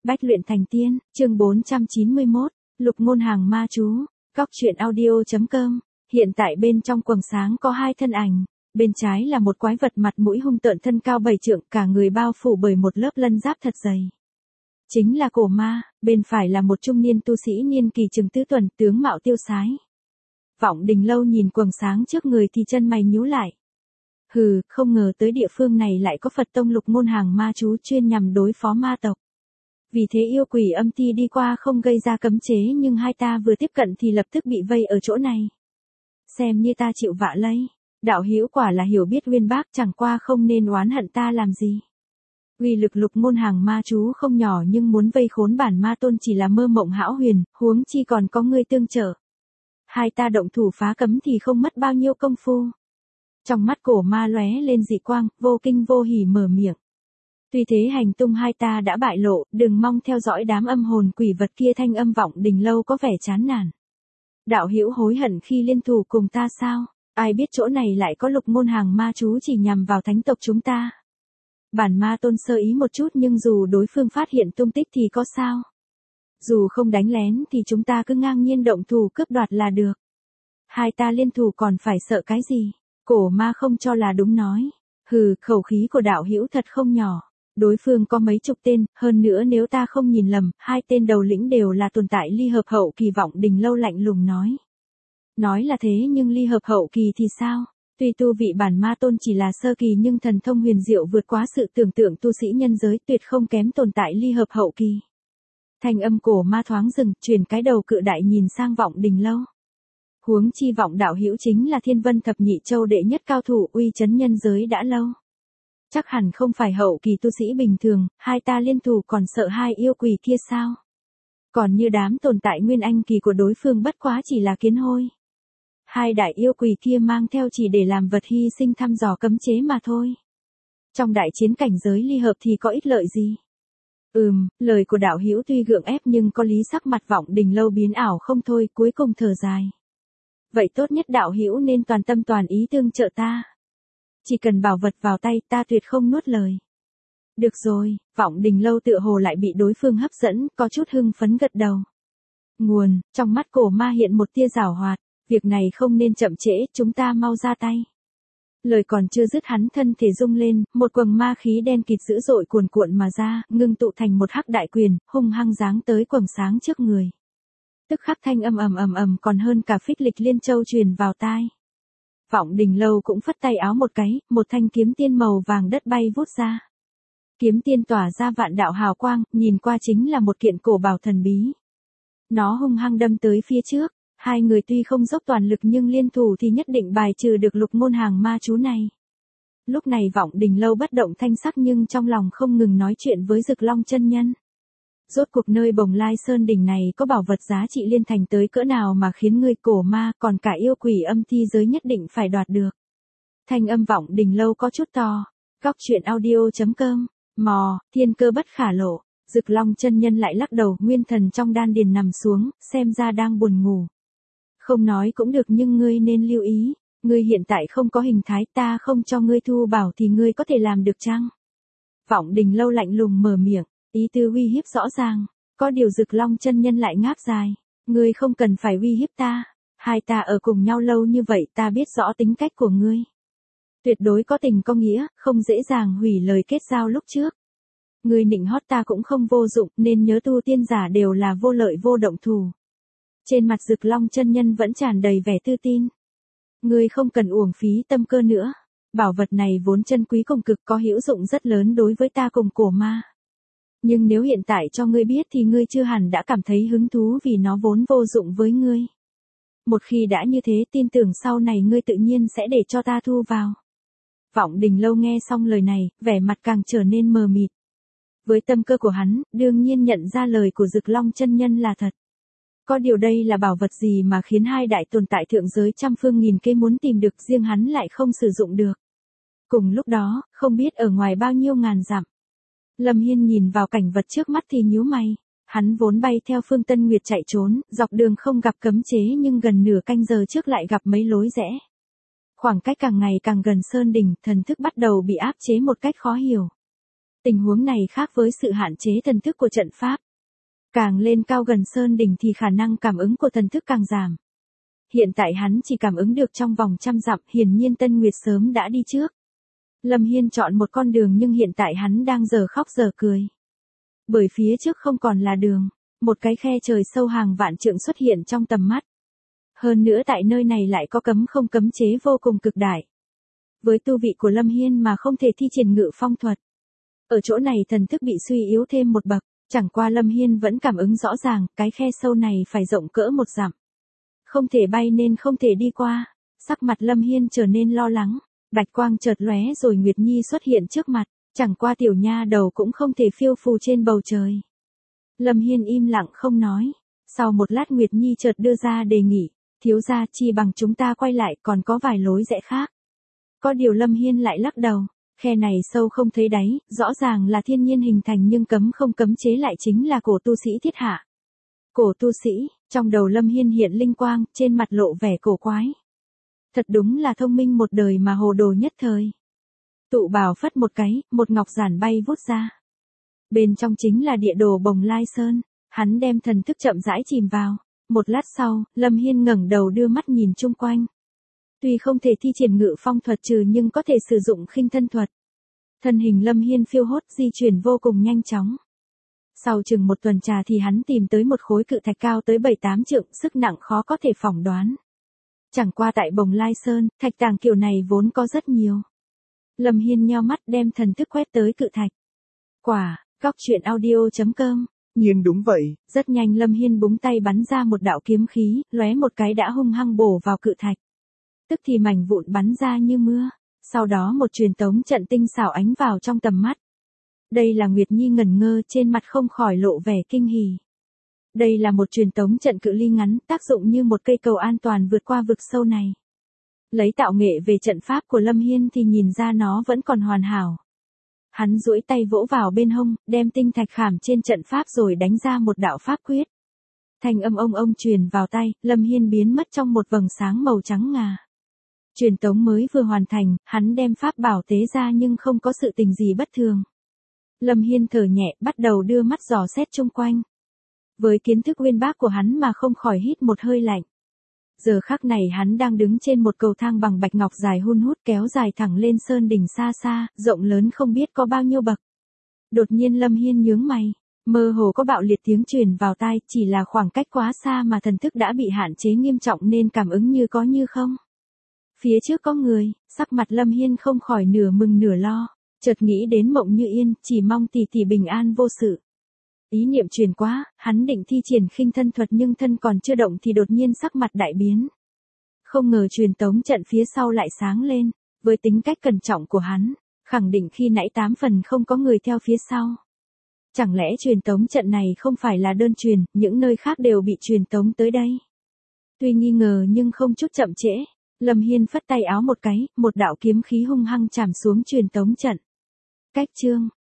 Bách luyện thành tiên, chương 491, lục ngôn hàng ma chú, góc truyện audio.com. Hiện tại bên trong quầng sáng có hai thân ảnh, bên trái là một quái vật mặt mũi hung tợn thân cao 7 trượng, cả người bao phủ bởi một lớp lân giáp thật dày. Chính là cổ ma, bên phải là một trung niên tu sĩ niên kỳ chừng tứ tuần, tướng mạo tiêu sái. Vọng Đình Lâu nhìn quầng sáng trước người thì chân mày nhíu lại. Hừ, không ngờ tới địa phương này lại có Phật tông lục ngôn hàng ma chú chuyên nhằm đối phó ma tộc. Vì thế yêu quỷ âm ti đi qua không gây ra cấm chế, nhưng hai ta vừa tiếp cận thì lập tức bị vây ở chỗ này. Xem như ta chịu vạ lấy. Đạo hữu quả là hiểu biết uyên bác, chẳng qua không nên oán hận ta làm gì. Uy lực lục ngôn hàng ma chú không nhỏ, nhưng muốn vây khốn bản ma tôn chỉ là mơ mộng hão huyền, huống chi còn có ngươi tương trợ. Hai ta động thủ phá cấm thì không mất bao nhiêu công phu. Trong mắt cổ ma lóe lên dị quang, vô kinh vô hỉ mở miệng. Tuy thế hành tung hai ta đã bại lộ, đừng mong theo dõi đám âm hồn quỷ vật kia. Thanh âm Vọng Đình Lâu có vẻ chán nản. Đạo hữu hối hận khi liên thủ cùng ta sao? Ai biết chỗ này lại có lục ngôn hàng ma chú chỉ nhằm vào thánh tộc chúng ta. Bản ma tôn sơ ý một chút, nhưng dù đối phương phát hiện tung tích thì có sao? Dù không đánh lén thì chúng ta cứ ngang nhiên động thủ cướp đoạt là được. Hai ta liên thủ còn phải sợ cái gì? Cổ ma không cho là đúng nói. Hừ, khẩu khí của đạo hữu thật không nhỏ. Đối phương có mấy chục tên, hơn nữa nếu ta không nhìn lầm, hai tên đầu lĩnh đều là tồn tại ly hợp hậu kỳ. Vọng Đình Lâu lạnh lùng nói. Nói là thế nhưng ly hợp hậu kỳ thì sao? Tuy tu vị bản ma tôn chỉ là sơ kỳ, nhưng thần thông huyền diệu vượt quá sự tưởng tượng tu sĩ nhân giới, tuyệt không kém tồn tại ly hợp hậu kỳ. Thanh âm cổ ma thoáng dừng, chuyển cái đầu cự đại nhìn sang Vọng Đình Lâu. Huống chi Vọng đạo hữu chính là Thiên Vân thập nhị châu đệ nhất cao thủ, uy chấn nhân giới đã lâu. Chắc hẳn không phải hậu kỳ tu sĩ bình thường, hai ta liên thủ còn sợ hai yêu quỷ kia sao? Còn như đám tồn tại nguyên anh kỳ của đối phương bất quá chỉ là kiến hôi. Hai đại yêu quỷ kia mang theo chỉ để làm vật hy sinh thăm dò cấm chế mà thôi. Trong đại chiến cảnh giới ly hợp thì có ích lợi gì? Lời của đạo hữu tuy gượng ép nhưng có lý. Sắc mặt Vọng Đình Lâu biến ảo không thôi, cuối cùng thở dài. Vậy tốt nhất đạo hữu nên toàn tâm toàn ý tương trợ ta. Chỉ cần bảo vật vào tay, ta tuyệt không nuốt lời. Được rồi, Vọng Đình Lâu tựa hồ lại bị đối phương hấp dẫn, có chút hưng phấn gật đầu. Nguồn, trong mắt cổ ma hiện một tia giảo hoạt. Việc này không nên chậm trễ, chúng ta mau ra tay. Lời còn chưa dứt, hắn thân thể rung lên, một quầng ma khí đen kịt dữ dội cuồn cuộn mà ra, ngưng tụ thành một hắc đại quyền, hung hăng giáng tới quầng sáng trước người. Tức khắc thanh âm ầm còn hơn cả phích lịch liên châu truyền vào tai. Vọng Đình Lâu cũng phất tay áo một cái, một thanh kiếm tiên màu vàng đất bay vút ra. Kiếm tiên tỏa ra vạn đạo hào quang, nhìn qua chính là một kiện cổ bảo thần bí. Nó hung hăng đâm tới phía trước. Hai người tuy không dốc toàn lực nhưng liên thủ thì nhất định bài trừ được lục ngôn hàng ma chú này. Lúc này Vọng Đình Lâu bất động thanh sắc, nhưng trong lòng không ngừng nói chuyện với Dực Long chân nhân. Rốt cuộc nơi Bồng Lai Sơn đỉnh này có bảo vật giá trị liên thành tới cỡ nào mà khiến người cổ ma còn cả yêu quỷ âm ti giới nhất định phải đoạt được. Thanh âm Vọng Đình Lâu có chút to. Góc truyện audio.com. Thiên cơ bất khả lộ. Dực Long chân nhân lại lắc đầu, nguyên thần trong đan điền nằm xuống, xem ra đang buồn ngủ. Không nói cũng được, nhưng ngươi nên lưu ý, ngươi hiện tại không có hình thái, ta không cho ngươi thu bảo thì ngươi có thể làm được chăng? Vọng Đình Lâu lạnh lùng mở miệng, ý tư uy hiếp rõ ràng, có điều Dực Long chân nhân lại ngáp dài, ngươi không cần phải uy hiếp ta, hai ta ở cùng nhau lâu như vậy, ta biết rõ tính cách của ngươi. Tuyệt đối có tình có nghĩa, không dễ dàng hủy lời kết giao lúc trước. Ngươi nịnh hót ta cũng không vô dụng, nên nhớ tu tiên giả đều là vô lợi vô động thủ. Trên mặt Dực Long chân nhân vẫn tràn đầy vẻ tự tin. Ngươi không cần uổng phí tâm cơ nữa. Bảo vật này vốn chân quý cùng cực, có hữu dụng rất lớn đối với ta cùng cổ ma. Nhưng nếu hiện tại cho ngươi biết thì ngươi chưa hẳn đã cảm thấy hứng thú, vì nó vốn vô dụng với ngươi. Một khi đã như thế, tin tưởng sau này ngươi tự nhiên sẽ để cho ta thu vào. Vọng Đình Lâu nghe xong lời này, vẻ mặt càng trở nên mờ mịt. Với tâm cơ của hắn, đương nhiên nhận ra lời của Dực Long chân nhân là thật. Có điều đây là bảo vật gì mà khiến hai đại tồn tại thượng giới trăm phương nghìn kế muốn tìm được, riêng hắn lại không sử dụng được. Cùng lúc đó, không biết ở ngoài bao nhiêu ngàn dặm. Lâm Hiên nhìn vào cảnh vật trước mắt thì nhíu mày. Hắn vốn bay theo Phương Tân Nguyệt chạy trốn, dọc đường không gặp cấm chế, nhưng gần nửa canh giờ trước lại gặp mấy lối rẽ. Khoảng cách càng ngày càng gần sơn đỉnh, thần thức bắt đầu bị áp chế một cách khó hiểu. Tình huống này khác với sự hạn chế thần thức của trận pháp. Càng lên cao gần sơn đỉnh thì khả năng cảm ứng của thần thức càng giảm. Hiện tại hắn chỉ cảm ứng được trong vòng 100 dặm, hiển nhiên Tân Nguyệt sớm đã đi trước. Lâm Hiên chọn một con đường nhưng hiện tại hắn đang giờ khóc giờ cười. Bởi phía trước không còn là đường, một cái khe trời sâu hàng vạn trượng xuất hiện trong tầm mắt. Hơn nữa tại nơi này lại có cấm không cấm chế vô cùng cực đại. Với tu vị của Lâm Hiên mà không thể thi triển ngự phong thuật. Ở chỗ này thần thức bị suy yếu thêm một bậc, chẳng qua Lâm Hiên vẫn cảm ứng rõ ràng, cái khe sâu này phải rộng cỡ 1 dặm. Không thể bay nên không thể đi qua, sắc mặt Lâm Hiên trở nên lo lắng, bạch quang chợt lóe rồi Nguyệt Nhi xuất hiện trước mặt, chẳng qua tiểu nha đầu cũng không thể phiêu phù trên bầu trời. Lâm Hiên im lặng không nói, sau một lát Nguyệt Nhi chợt đưa ra đề nghị, thiếu gia chi bằng chúng ta quay lại còn có vài lối rẽ khác. Có điều Lâm Hiên lại lắc đầu, khe này sâu không thấy đáy, rõ ràng là thiên nhiên hình thành nhưng cấm không cấm chế lại chính là cổ tu sĩ thiết hạ. Cổ tu sĩ, trong đầu Lâm Hiên hiện linh quang, trên mặt lộ vẻ cổ quái. Thật đúng là thông minh một đời mà hồ đồ nhất thời. Tụ bảo phất một cái, một ngọc giản bay vút ra. Bên trong chính là địa đồ Bồng Lai Sơn, hắn đem thần thức chậm rãi chìm vào. Một lát sau, Lâm Hiên ngẩng đầu đưa mắt nhìn chung quanh. Tuy không thể thi triển ngự phong thuật trừ nhưng có thể sử dụng khinh thân thuật. Thân hình Lâm Hiên phiêu hốt di chuyển vô cùng nhanh chóng. Sau chừng 1 tuần trà thì hắn tìm tới một khối cự thạch cao tới 7-8 trượng, sức nặng khó có thể phỏng đoán. Chẳng qua tại Bồng Lai Sơn, thạch tàng kiểu này vốn có rất nhiều. Lâm Hiên nheo mắt đem thần thức quét tới cự thạch. Quả, góc truyện audio.com. Nhưng đúng vậy. Rất nhanh Lâm Hiên búng tay bắn ra một đạo kiếm khí, lóe một cái đã hung hăng bổ vào cự thạch. Tức thì mảnh vụn bắn ra như mưa, sau đó một truyền tống trận tinh xảo ánh vào trong tầm mắt. Đây là Nguyệt Nhi ngẩn ngơ, trên mặt không khỏi lộ vẻ kinh hỉ. Đây là một truyền tống trận cự ly ngắn, tác dụng như một cây cầu an toàn vượt qua vực sâu này. Lấy tạo nghệ về trận pháp của Lâm Hiên thì nhìn ra nó vẫn còn hoàn hảo. Hắn duỗi tay vỗ vào bên hông, đem tinh thạch khảm trên trận pháp rồi đánh ra một đạo pháp quyết. Thanh âm ông truyền vào tay, Lâm Hiên biến mất trong một vầng sáng màu trắng ngà. Truyền tống mới vừa hoàn thành, hắn đem pháp bảo tế ra nhưng không có sự tình gì bất thường. Lâm Hiên thở nhẹ, bắt đầu đưa mắt dò xét chung quanh. Với kiến thức uyên bác của hắn mà không khỏi hít một hơi lạnh. Giờ khắc này hắn đang đứng trên một cầu thang bằng bạch ngọc dài hun hút kéo dài thẳng lên sơn đỉnh xa xa, rộng lớn không biết có bao nhiêu bậc. Đột nhiên Lâm Hiên nhướng mày, mơ hồ có bạo liệt tiếng truyền vào tai, chỉ là khoảng cách quá xa mà thần thức đã bị hạn chế nghiêm trọng nên cảm ứng như có như không. Phía trước có người, sắc mặt Lâm Hiên không khỏi nửa mừng nửa lo, chợt nghĩ đến Mộng Như Yên, chỉ mong tỷ tỷ bình an vô sự. Ý niệm truyền quá, hắn định thi triển khinh thân thuật nhưng thân còn chưa động thì đột nhiên sắc mặt đại biến. Không ngờ truyền tống trận phía sau lại sáng lên, với tính cách cẩn trọng của hắn, khẳng định khi nãy 8 phần không có người theo phía sau. Chẳng lẽ truyền tống trận này không phải là đơn truyền, những nơi khác đều bị truyền tống tới đây. Tuy nghi ngờ nhưng không chút chậm trễ, Lâm Hiên phất tay áo một cái, một đạo kiếm khí hung hăng chạm xuống truyền tống trận. Cách chương